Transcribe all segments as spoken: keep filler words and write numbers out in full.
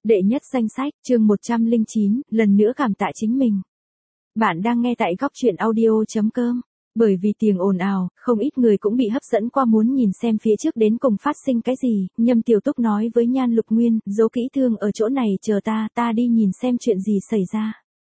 Đệ nhất danh sách, chương một trăm lẻ chín, lần nữa cảm tạ chính mình. Bạn đang nghe tại góc truyện audio chấm com. Bởi vì tiếng ồn ào, không ít người cũng bị hấp dẫn qua muốn nhìn xem phía trước đến cùng phát sinh cái gì. Nhâm Tiểu Túc nói với Nhan Lục Nguyên, giấu kỹ thương ở chỗ này chờ ta, ta đi nhìn xem chuyện gì xảy ra.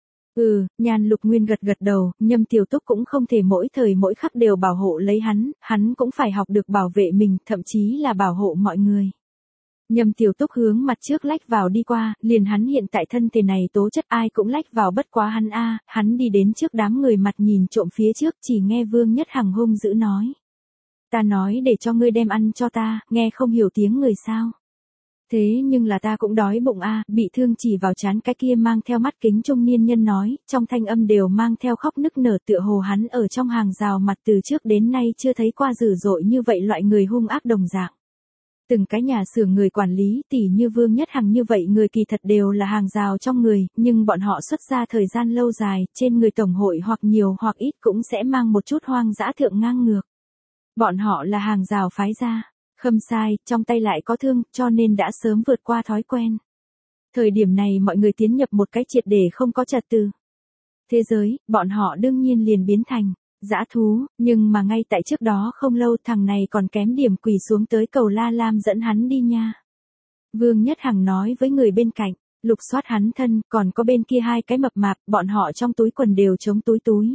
Ừ, Nhan Lục Nguyên gật gật đầu, Nhâm Tiểu Túc cũng không thể mỗi thời mỗi khắc đều bảo hộ lấy hắn, hắn cũng phải học được bảo vệ mình, thậm chí là bảo hộ mọi người. Nhâm Tiểu Túc hướng mặt trước lách vào đi qua, liền hắn hiện tại thân thể này tố chất ai cũng lách vào bất quá hắn a, hắn đi đến trước đám người mặt nhìn trộm phía trước, chỉ nghe Vương Nhất Hằng hung dữ nói. Ta nói để cho ngươi đem ăn cho ta, nghe không hiểu tiếng người sao. Thế nhưng là ta cũng đói bụng a, bị thương chỉ vào trán cái kia mang theo mắt kính trung niên nhân nói, trong thanh âm đều mang theo khóc nức nở tựa hồ hắn ở trong hàng rào mặt từ trước đến nay chưa thấy qua dữ dội như vậy loại người hung ác đồng dạng. Từng cái nhà xưởng người quản lý tỉ như Vương Nhất Hằng như vậy người kỳ thật đều là hàng rào trong người, nhưng bọn họ xuất ra thời gian lâu dài, trên người tổng hội hoặc nhiều hoặc ít cũng sẽ mang một chút hoang dã thượng ngang ngược. Bọn họ là hàng rào phái ra, khâm sai, trong tay lại có thương, cho nên đã sớm vượt qua thói quen. Thời điểm này mọi người tiến nhập một cái triệt để không có trật tự. Thế giới, bọn họ đương nhiên liền biến thành dã thú, nhưng mà ngay tại trước đó không lâu thằng này còn kém điểm quỳ xuống tới cầu La Lam dẫn hắn đi nha. Vương Nhất Hằng nói với người bên cạnh, lục soát hắn thân, còn có bên kia hai cái mập mạp, bọn họ trong túi quần đều chống túi túi.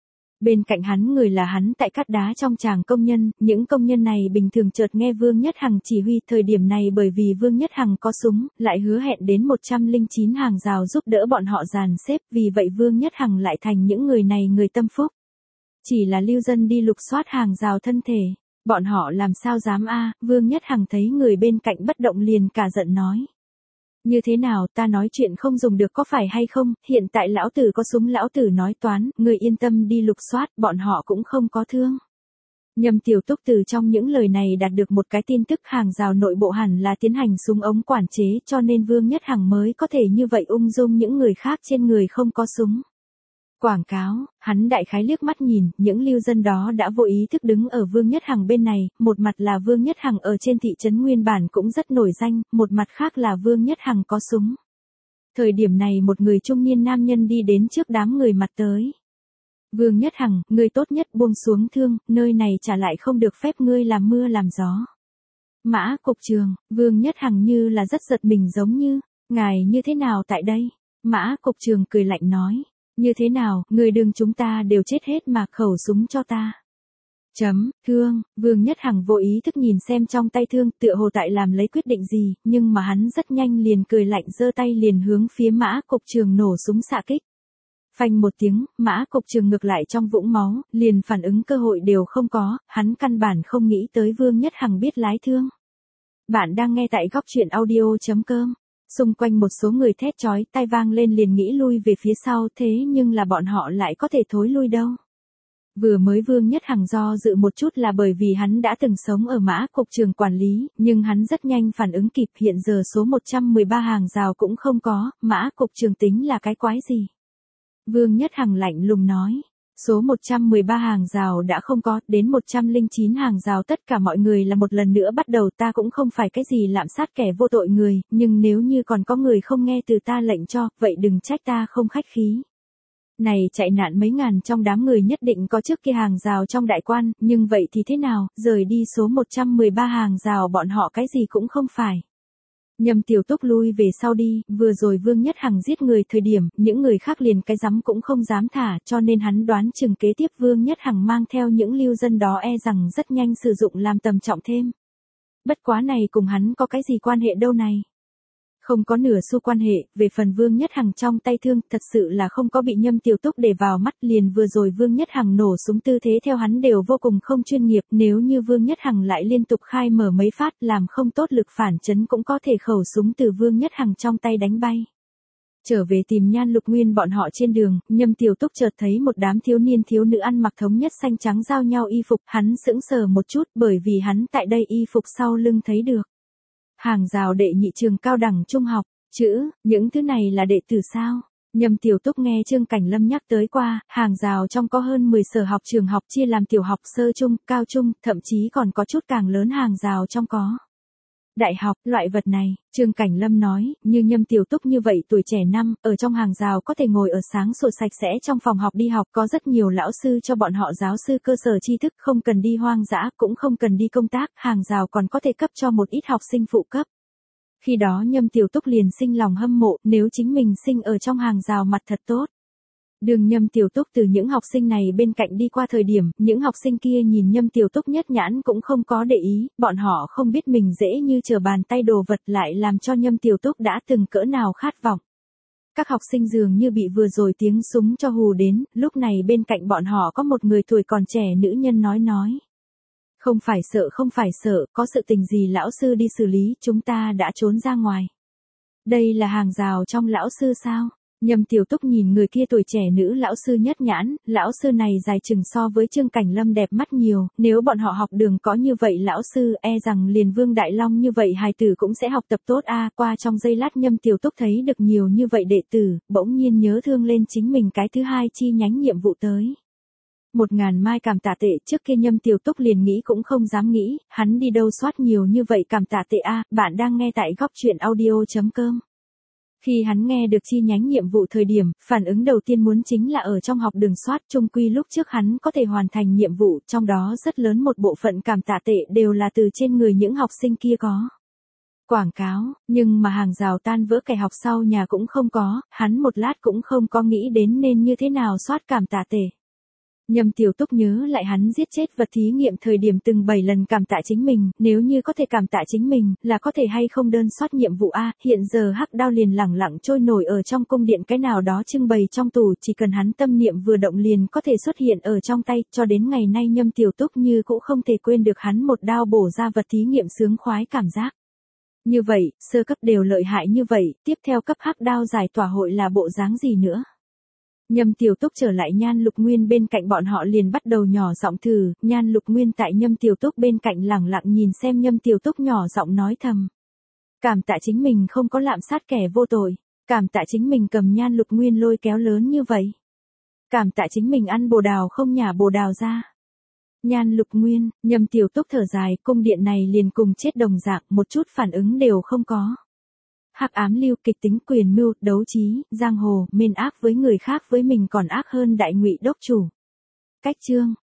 Bên cạnh hắn người là hắn tại cắt đá trong tràng công nhân, những công nhân này bình thường chợt nghe Vương Nhất Hằng chỉ huy thời điểm này bởi vì Vương Nhất Hằng có súng, lại hứa hẹn đến một trăm lẻ chín hàng rào giúp đỡ bọn họ dàn xếp, vì vậy Vương Nhất Hằng lại thành những người này người tâm phúc. Chỉ là lưu dân đi lục soát hàng rào thân thể, bọn họ làm sao dám a? Vương Nhất Hằng thấy người bên cạnh bất động liền cả giận nói. Như thế nào, ta nói chuyện không dùng được có phải hay không, hiện tại lão tử có súng lão tử nói toán, người yên tâm đi lục soát, bọn họ cũng không có thương. Nhâm Tiểu Túc từ trong những lời này đạt được một cái tin tức hàng rào nội bộ hẳn là tiến hành súng ống quản chế cho nên Vương Nhất Hằng mới có thể như vậy ung dung những người khác trên người không có súng. Quảng cáo, hắn đại khái liếc mắt nhìn, những lưu dân đó đã vô ý thức đứng ở Vương Nhất Hằng bên này, một mặt là Vương Nhất Hằng ở trên thị trấn nguyên bản cũng rất nổi danh, một mặt khác là Vương Nhất Hằng có súng. Thời điểm này một người trung niên nam nhân đi đến trước đám người mặt tới. Vương Nhất Hằng, ngươi tốt nhất buông xuống thương, nơi này trả lại không được phép ngươi làm mưa làm gió. Mã cục trường, Vương Nhất Hằng như là rất giật mình giống như, ngài như thế nào tại đây? Mã cục trường cười lạnh nói. Như thế nào, người đừng chúng ta đều chết hết mà khẩu súng cho ta. Chấm, thương, Vương Nhất Hằng vô ý thức nhìn xem trong tay thương tựa hồ tại làm lấy quyết định gì, nhưng mà hắn rất nhanh liền cười lạnh giơ tay liền hướng phía Mã cục trường nổ súng xạ kích. Phanh một tiếng, Mã cục trường ngược lại trong vũng máu, liền phản ứng cơ hội đều không có, hắn căn bản không nghĩ tới Vương Nhất Hằng biết lái thương. Bạn đang nghe tại góc truyện audio chấm com. Xung quanh một số người thét chói tai vang lên liền nghĩ lui về phía sau thế nhưng là bọn họ lại có thể thối lui đâu. Vừa mới Vương Nhất Hằng do dự một chút là bởi vì hắn đã từng sống ở Mã cục trường quản lý, nhưng hắn rất nhanh phản ứng kịp hiện giờ số một trăm mười ba hàng rào cũng không có, Mã cục trường tính là cái quái gì. Vương Nhất Hằng lạnh lùng nói. Số một trăm mười ba hàng rào đã không có, đến một trăm lẻ chín hàng rào tất cả mọi người là một lần nữa bắt đầu ta cũng không phải cái gì lạm sát kẻ vô tội người, nhưng nếu như còn có người không nghe từ ta lệnh cho, vậy đừng trách ta không khách khí. Này chạy nạn mấy ngàn trong đám người nhất định có trước kia hàng rào trong đại quan, nhưng vậy thì thế nào, rời đi số một trăm mười ba hàng rào bọn họ cái gì cũng không phải. Nhâm Tiểu Túc lui về sau đi, vừa rồi Vương Nhất Hằng giết người thời điểm, những người khác liền cái rắm cũng không dám thả, cho nên hắn đoán chừng kế tiếp Vương Nhất Hằng mang theo những lưu dân đó e rằng rất nhanh sử dụng làm tầm trọng thêm. Bất quá này cùng hắn có cái gì quan hệ đâu này? Không có nửa xu quan hệ, về phần Vương Nhất Hằng trong tay thương, thật sự là không có bị Nhâm Tiểu Túc để vào mắt liền vừa rồi Vương Nhất Hằng nổ súng tư thế theo hắn đều vô cùng không chuyên nghiệp, nếu như Vương Nhất Hằng lại liên tục khai mở mấy phát làm không tốt lực phản chấn cũng có thể khẩu súng từ Vương Nhất Hằng trong tay đánh bay. Trở về tìm Nhan Lục Nguyên bọn họ trên đường, Nhâm Tiểu Túc chợt thấy một đám thiếu niên thiếu nữ ăn mặc thống nhất xanh trắng giao nhau y phục, hắn sững sờ một chút bởi vì hắn tại đây y phục sau lưng thấy được. Hàng rào đệ nhị trường cao đẳng trung học, chữ, những thứ này là đệ tử sao? Nhâm Tiểu Túc nghe Trương Cảnh Lâm nhắc tới qua, hàng rào trong có hơn mười sở học trường học chia làm tiểu học sơ trung, cao trung, thậm chí còn có chút càng lớn hàng rào trong có. Đại học, loại vật này, Trương Cảnh Lâm nói, như Nhâm Tiểu Túc như vậy tuổi trẻ năm, ở trong hàng rào có thể ngồi ở sáng sủa sạch sẽ trong phòng học đi học, có rất nhiều lão sư cho bọn họ giáo sư cơ sở tri thức, không cần đi hoang dã, cũng không cần đi công tác, hàng rào còn có thể cấp cho một ít học sinh phụ cấp. Khi đó Nhâm Tiểu Túc liền sinh lòng hâm mộ, nếu chính mình sinh ở trong hàng rào mặt thật tốt. Đường Nhâm Tiểu Túc từ những học sinh này bên cạnh đi qua thời điểm, những học sinh kia nhìn Nhâm Tiểu Túc nhất nhãn cũng không có để ý, bọn họ không biết mình dễ như trở bàn tay đồ vật lại làm cho Nhâm Tiểu Túc đã từng cỡ nào khát vọng. Các học sinh dường như bị vừa rồi tiếng súng cho hù đến, lúc này bên cạnh bọn họ có một người tuổi còn trẻ nữ nhân nói nói. Không phải sợ không phải sợ, có sự tình gì lão sư đi xử lý, chúng ta đã trốn ra ngoài. Đây là hàng rào trong lão sư sao? Nhâm Tiểu Túc nhìn người kia tuổi trẻ nữ lão sư nhất nhãn, lão sư này dài chừng so với Trương Cảnh Lâm đẹp mắt nhiều, nếu bọn họ học đường có như vậy lão sư e rằng liền Vương Đại Long như vậy hài tử cũng sẽ học tập tốt a. Qua trong giây lát Nhâm Tiểu Túc thấy được nhiều như vậy đệ tử, bỗng nhiên nhớ thương lên chính mình cái thứ hai chi nhánh nhiệm vụ tới. Một ngàn mai cảm tạ tệ, trước kia Nhâm Tiểu Túc liền nghĩ cũng không dám nghĩ, hắn đi đâu soát nhiều như vậy cảm tạ tệ a. Bạn đang nghe tại góc truyện audio chấm com. Khi hắn nghe được chi nhánh nhiệm vụ thời điểm, phản ứng đầu tiên muốn chính là ở trong học đường soát, chung quy lúc trước hắn có thể hoàn thành nhiệm vụ, trong đó rất lớn một bộ phận cảm tạ tệ đều là từ trên người những học sinh kia có. Quảng cáo, nhưng mà hàng rào tan vỡ kẻ học sau nhà cũng không có, hắn một lát cũng không có nghĩ đến nên như thế nào soát cảm tạ tệ. Nhâm Tiểu Túc nhớ lại hắn giết chết vật thí nghiệm thời điểm từng bảy lần cảm tạ chính mình, nếu như có thể cảm tạ chính mình, là có thể hay không đơn soát nhiệm vụ A, hiện giờ hắc đao liền lẳng lặng trôi nổi ở trong cung điện cái nào đó trưng bày trong tủ, chỉ cần hắn tâm niệm vừa động liền có thể xuất hiện ở trong tay, cho đến ngày nay Nhâm Tiểu Túc như cũng không thể quên được hắn một đao bổ ra vật thí nghiệm sướng khoái cảm giác. Như vậy, sơ cấp đều lợi hại như vậy, tiếp theo cấp hắc đao giải tỏa hội là bộ dáng gì nữa? Nhâm Tiểu Túc trở lại Nhan Lục Nguyên bên cạnh bọn họ liền bắt đầu nhỏ giọng thử, Nhan Lục Nguyên tại Nhâm Tiểu Túc bên cạnh lẳng lặng nhìn xem Nhâm Tiểu Túc nhỏ giọng nói thầm. Cảm tạ chính mình không có lạm sát kẻ vô tội, cảm tạ chính mình cầm Nhan Lục Nguyên lôi kéo lớn như vậy. Cảm tạ chính mình ăn bồ đào không nhả bồ đào ra. Nhan Lục Nguyên, Nhâm Tiểu Túc thở dài, cung điện này liền cùng chết đồng dạng, một chút phản ứng đều không có. Hắc ám lưu, kịch tính, quyền mưu, đấu trí, giang hồ, mên ác với người khác với mình còn ác hơn đại ngụy đốc chủ. Cách chương